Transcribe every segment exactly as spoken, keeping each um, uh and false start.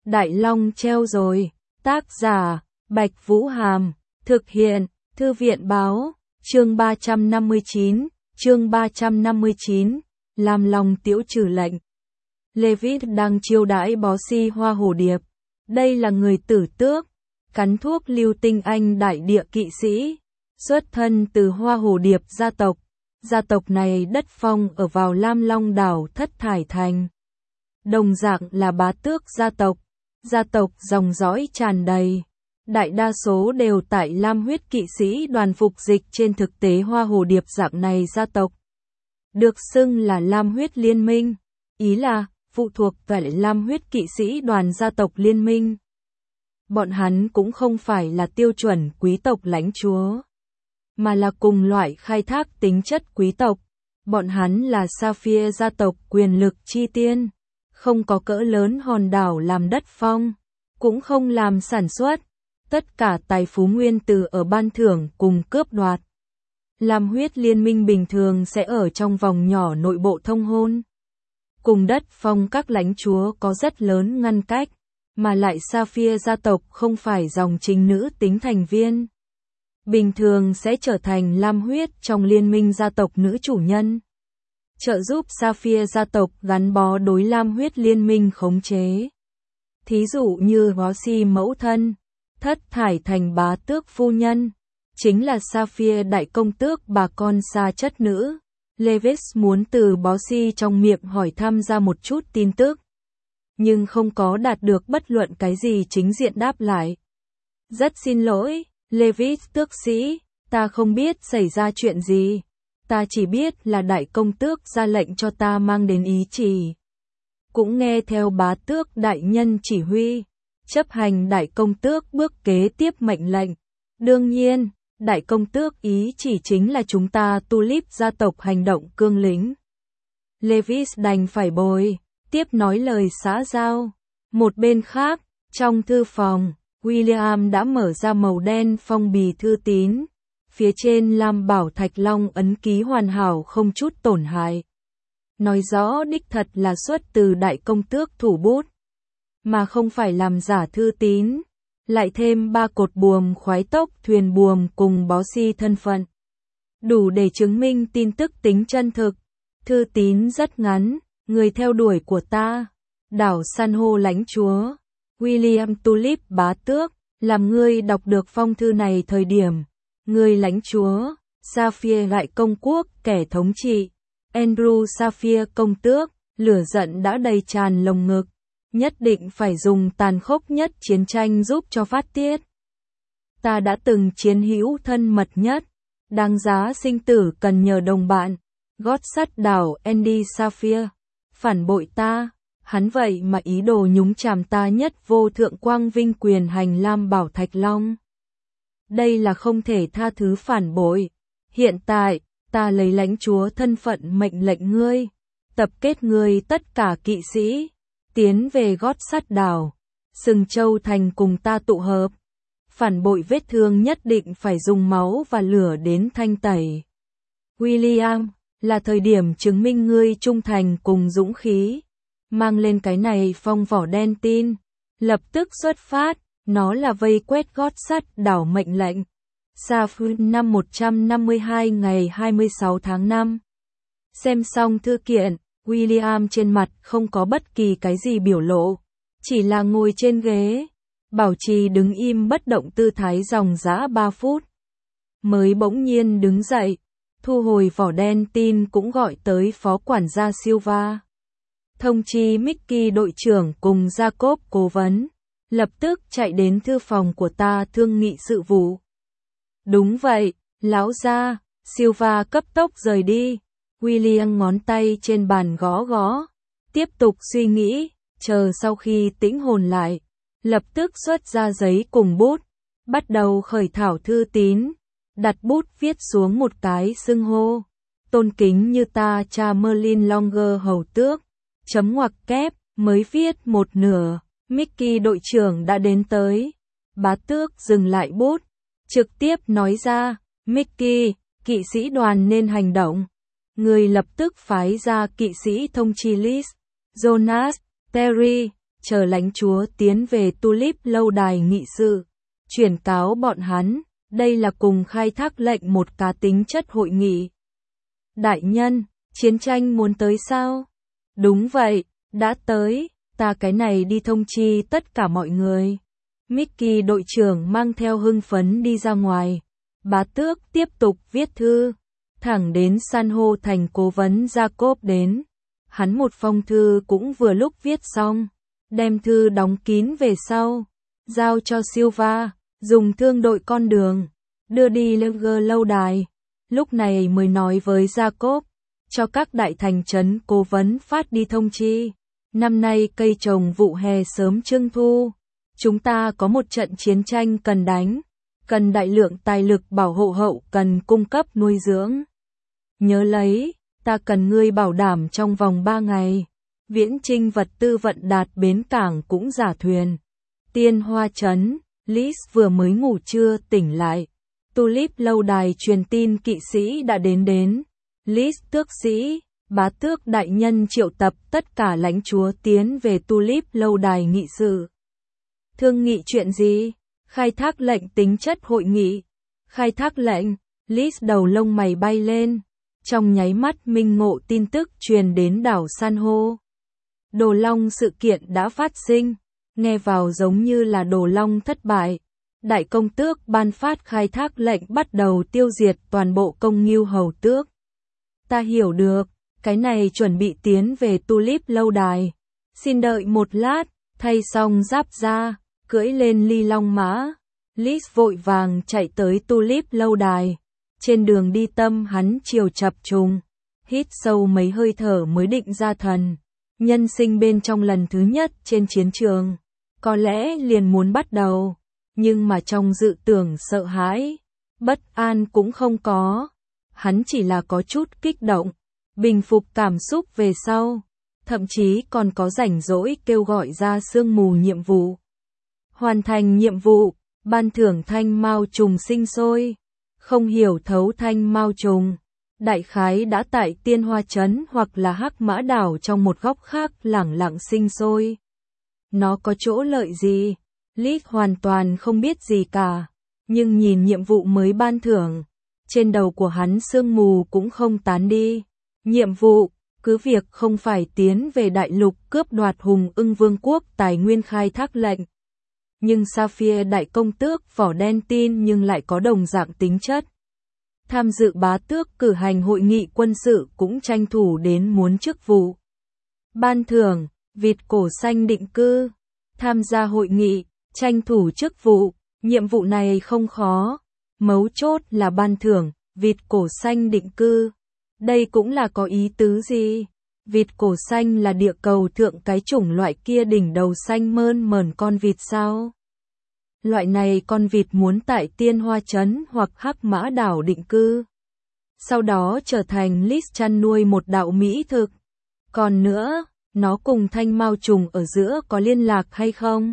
Đại Long treo rồi. Tác giả, Bạch Vũ Hàm. Thực hiện, Thư viện Báo. Chương ba trăm năm mươi chín, chương ba trăm năm mươi chín, làm lòng tiễu trừ lệnh. Levit đang chiêu đãi bó si hoa hồ điệp. Đây là người tử tước, cắn thuốc lưu tinh anh đại địa kỵ sĩ, xuất thân từ hoa hồ điệp gia tộc. Gia tộc này đất phong ở vào Lam Long đảo Thất Thải Thành. Đồng dạng là bá tước gia tộc, gia tộc dòng dõi tràn đầy. Đại đa số đều tại Lam huyết kỵ sĩ đoàn phục dịch, trên thực tế hoa hồ điệp dạng này gia tộc được xưng là Lam huyết liên minh, ý là phụ thuộc vào Lam huyết kỵ sĩ đoàn gia tộc liên minh. Bọn hắn cũng không phải là tiêu chuẩn quý tộc lãnh chúa, mà là cùng loại khai thác tính chất quý tộc. Bọn hắn là Sapphire gia tộc quyền lực chi tiên, không có cỡ lớn hòn đảo làm đất phong, cũng không làm sản xuất. Tất cả tài phú nguyên từ ở ban thưởng cùng cướp đoạt. Lam huyết liên minh bình thường sẽ ở trong vòng nhỏ nội bộ thông hôn. Cùng đất phong các lãnh chúa có rất lớn ngăn cách, mà lại Sapphire gia tộc không phải dòng chính nữ tính thành viên. Bình thường sẽ trở thành Lam huyết trong liên minh gia tộc nữ chủ nhân. Trợ giúp Sapphire gia tộc gắn bó đối Lam huyết liên minh khống chế. Thí dụ như Rossi mẫu thân, Thất Thải Thành bá tước phu nhân, chính là Sapphire đại công tước bà con xa chất nữ. Levis muốn từ Bossy trong miệng hỏi thăm ra một chút tin tức, nhưng không có đạt được bất luận cái gì chính diện đáp lại. Rất xin lỗi, Levis tước sĩ, ta không biết xảy ra chuyện gì. Ta chỉ biết là đại công tước ra lệnh cho ta mang đến ý chỉ. Cũng nghe theo bá tước đại nhân chỉ huy, chấp hành đại công tước bước kế tiếp mệnh lệnh. Đương nhiên, đại công tước ý chỉ chính là chúng ta Tulip gia tộc hành động cương lĩnh. Levis đành phải bồi, tiếp nói lời xã giao. Một bên khác, trong thư phòng, William đã mở ra màu đen phong bì thư tín. Phía trên Lam Bảo Thạch Long ấn ký hoàn hảo không chút tổn hại. Nói rõ đích thật là xuất từ đại công tước thủ bút, mà không phải làm giả thư tín. Lại thêm ba cột buồm khoái tốc thuyền buồm cùng bó si thân phận, đủ để chứng minh tin tức tính chân thực. Thư tín rất ngắn. Người theo đuổi của ta, đảo san hô lãnh chúa William Tulip bá tước. Làm ngươi đọc được phong thư này thời điểm, người lãnh chúa Sapphire lại công quốc kẻ thống trị Andrew Sapphire công tước, lửa giận đã đầy tràn lồng ngực, nhất định phải dùng tàn khốc nhất chiến tranh giúp cho phát tiết. Ta đã từng chiến hữu thân mật nhất, đáng giá sinh tử cần nhờ đồng bạn, gót sắt đảo Andy Sapphire, phản bội ta, hắn vậy mà ý đồ nhúng chàm ta nhất vô thượng quang vinh quyền hành Lam Bảo Thạch Long. Đây là không thể tha thứ phản bội. Hiện tại, ta lấy lãnh chúa thân phận mệnh lệnh ngươi, tập kết ngươi tất cả kỵ sĩ, tiến về gót sắt đảo, Sừng Châu Thành cùng ta tụ hợp. Phản bội vết thương nhất định phải dùng máu và lửa đến thanh tẩy. William, là thời điểm chứng minh ngươi trung thành cùng dũng khí. Mang lên cái này phong vỏ đen tin, lập tức xuất phát. Nó là vây quét gót sắt đảo mệnh lệnh. Sapphire năm một trăm năm mươi hai ngày hai mươi sáu tháng năm. Xem xong thư kiện, William trên mặt không có bất kỳ cái gì biểu lộ, chỉ là ngồi trên ghế, bảo trì đứng im bất động tư thái dòng dã ba phút. Mới bỗng nhiên đứng dậy, thu hồi vỏ đen tin cũng gọi tới phó quản gia Silva. Thông chi Mickey đội trưởng cùng Jacob cố vấn, lập tức chạy đến thư phòng của ta thương nghị sự vụ. Đúng vậy, lão gia. Silva cấp tốc rời đi. William ngón tay trên bàn gõ gõ, tiếp tục suy nghĩ, chờ sau khi tĩnh hồn lại, lập tức xuất ra giấy cùng bút, bắt đầu khởi thảo thư tín, đặt bút viết xuống một cái xưng hô, tôn kính như ta cha Merlin Longer hầu tước, chấm ngoặc kép, mới viết một nửa. Mickey đội trưởng đã đến tới. Bá tước dừng lại bút, trực tiếp nói ra, Mickey, kỵ sĩ đoàn nên hành động. Người lập tức phái ra kỵ sĩ thông chi Liz, Jonas, Terry, chờ lãnh chúa tiến về Tulip lâu đài nghị sự, chuyển cáo bọn hắn, đây là cùng khai thác lệnh một cá tính chất hội nghị. Đại nhân, chiến tranh muốn tới sao? Đúng vậy, đã tới, ta cái này đi thông chi tất cả mọi người. Mickey đội trưởng mang theo hưng phấn đi ra ngoài. Bá tước tiếp tục viết thư, thẳng đến san hô thành cố vấn Jacob đến. Hắn một phong thư cũng vừa lúc viết xong, đem thư đóng kín về sau, giao cho Silva, dùng thương đội con đường, đưa đi Leger lâu đài. Lúc này mới nói với Jacob, cho các đại thành trấn cố vấn phát đi thông chi. Năm nay cây trồng vụ hè sớm trưng thu, chúng ta có một trận chiến tranh cần đánh, cần đại lượng tài lực bảo hộ hậu cần cung cấp nuôi dưỡng. Nhớ lấy, ta cần ngươi bảo đảm trong vòng ba ngày, viễn trinh vật tư vận đạt bến cảng cũng giả thuyền. Tiên Hoa Trấn, Liz vừa mới ngủ trưa tỉnh lại. Tulip lâu đài truyền tin kỵ sĩ đã đến đến. Liz tước sĩ, bá tước đại nhân triệu tập tất cả lãnh chúa tiến về Tulip lâu đài nghị sự. Thương nghị chuyện gì? Khai thác lệnh tính chất hội nghị. Khai thác lệnh, Liz đầu lông mày bay lên. Trong nháy mắt minh ngộ tin tức truyền đến đảo San hô. Đồ Long sự kiện đã phát sinh, nghe vào giống như là Đồ Long thất bại. Đại công tước ban phát khai thác lệnh bắt đầu tiêu diệt toàn bộ công nghưu hầu tước. Ta hiểu được, cái này chuẩn bị tiến về Tulip lâu đài. Xin đợi một lát, thay xong giáp ra, cưỡi lên ly long mã. Liz vội vàng chạy tới Tulip lâu đài. Trên đường đi tâm hắn chiều chập trùng, hít sâu mấy hơi thở mới định ra thần. Nhân sinh bên trong lần thứ nhất trên chiến trường, có lẽ liền muốn bắt đầu, nhưng mà trong dự tưởng sợ hãi, bất an cũng không có. Hắn chỉ là có chút kích động, bình phục cảm xúc về sau, thậm chí còn có rảnh rỗi kêu gọi ra sương mù nhiệm vụ. Hoàn thành nhiệm vụ, ban thưởng thanh mao trùng sinh sôi. Không hiểu thấu thanh mao trùng, đại khái đã tại Tiên Hoa Trấn hoặc là Hắc Mã đảo trong một góc khác lẳng lặng sinh sôi. Nó có chỗ lợi gì? Liz hoàn toàn không biết gì cả, nhưng nhìn nhiệm vụ mới ban thưởng, trên đầu của hắn sương mù cũng không tán đi. Nhiệm vụ, cứ việc không phải tiến về đại lục cướp đoạt Hùng Ưng Vương quốc tài nguyên khai thác lệnh. Nhưng Sapphire đại công tước vỏ đen tin nhưng lại có đồng dạng tính chất. Tham dự bá tước cử hành hội nghị quân sự cũng tranh thủ đến muốn chức vụ. Ban thưởng, vịt cổ xanh định cư. Tham gia hội nghị, tranh thủ chức vụ, nhiệm vụ này không khó. Mấu chốt là ban thưởng, vịt cổ xanh định cư. Đây cũng là có ý tứ gì? Vịt cổ xanh là địa cầu thượng cái chủng loại kia đỉnh đầu xanh mơn mởn con vịt sao? Loại này con vịt muốn tại Tiên Hoa Trấn hoặc Hắc Mã đảo định cư. Sau đó trở thành Liz chăn nuôi một đạo mỹ thực. Còn nữa, nó cùng thanh mao trùng ở giữa có liên lạc hay không?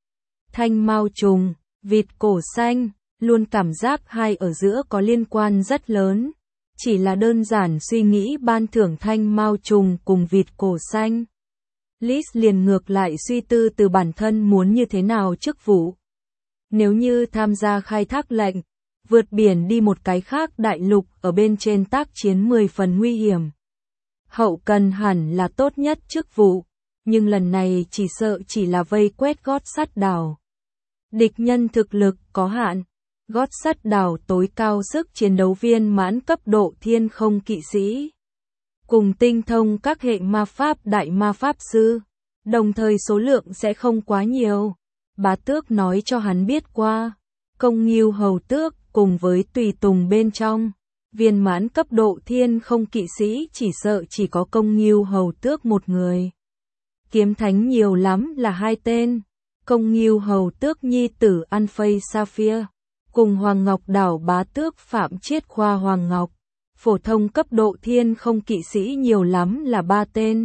Thanh mao trùng, vịt cổ xanh, luôn cảm giác hai ở giữa có liên quan rất lớn. Chỉ là đơn giản suy nghĩ ban thưởng thanh mao trùng cùng vịt cổ xanh. Liz liền ngược lại suy tư từ bản thân muốn như thế nào chức vụ. Nếu như tham gia khai thác lệnh, vượt biển đi một cái khác đại lục ở bên trên tác chiến mười phần nguy hiểm. Hậu cần hẳn là tốt nhất chức vụ, nhưng lần này chỉ sợ chỉ là vây quét gót sắt đảo. Địch nhân thực lực có hạn, gót sắt đảo tối cao sức chiến đấu viên mãn cấp độ thiên không kỵ sĩ. Cùng tinh thông các hệ ma pháp đại ma pháp sư, đồng thời số lượng sẽ không quá nhiều. Bá tước nói cho hắn biết qua, công nghưu hầu tước cùng với tùy tùng bên trong, viên mãn cấp độ thiên không kỵ sĩ chỉ sợ chỉ có công nghưu hầu tước một người. Kiếm thánh nhiều lắm là hai tên, công nghưu hầu tước nhi tử An Phây Sapphire, cùng Hoàng Ngọc đảo bá tước Phạm Chiết Khoa Hoàng Ngọc, phổ thông cấp độ thiên không kỵ sĩ nhiều lắm là ba tên.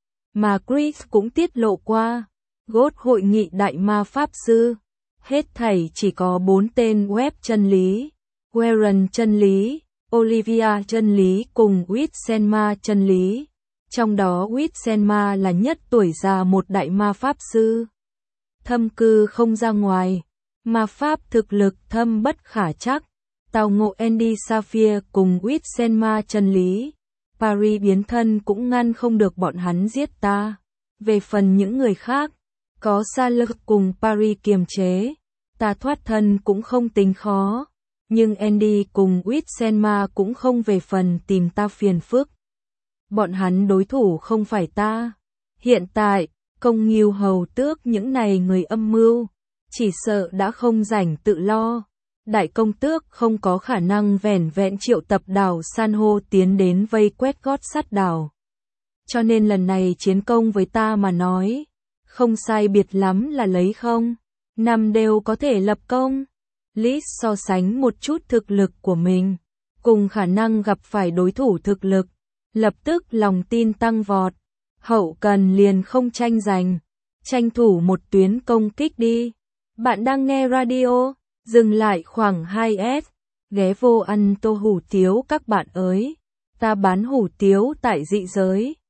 Mà Chris cũng tiết lộ qua, gốt hội nghị đại ma pháp sư, hết thảy chỉ có bốn tên web chân lý, Warren chân lý, Olivia chân lý cùng Witsenma chân lý. Trong đó Witsenma là nhất tuổi già một đại ma pháp sư. Thâm cư không ra ngoài, ma pháp thực lực thâm bất khả trắc. Tào ngộ Andy Sapphire cùng Witsenma chân lý. Paris biến thân cũng ngăn không được bọn hắn giết ta. Về phần những người khác, có Salak cùng Paris kiềm chế, ta thoát thân cũng không tính khó. Nhưng Andy cùng Witsenma cũng không về phần tìm ta phiền phức. Bọn hắn đối thủ không phải ta. Hiện tại, Công Nghiêu hầu tước những này người âm mưu, chỉ sợ đã không rảnh tự lo. Đại công tước không có khả năng vẻn vẹn triệu tập đảo san hô tiến đến vây quét gót sắt đảo. Cho nên lần này chiến công với ta mà nói, không sai biệt lắm là lấy không. Năm đều có thể lập công. Liz so sánh một chút thực lực của mình, cùng khả năng gặp phải đối thủ thực lực, lập tức lòng tin tăng vọt. Hậu cần liền không tranh giành, tranh thủ một tuyến công kích đi. Bạn đang nghe radio, dừng lại khoảng hai S, ghé vô ăn tô hủ tiếu các bạn ơi. Ta bán hủ tiếu tại dị giới.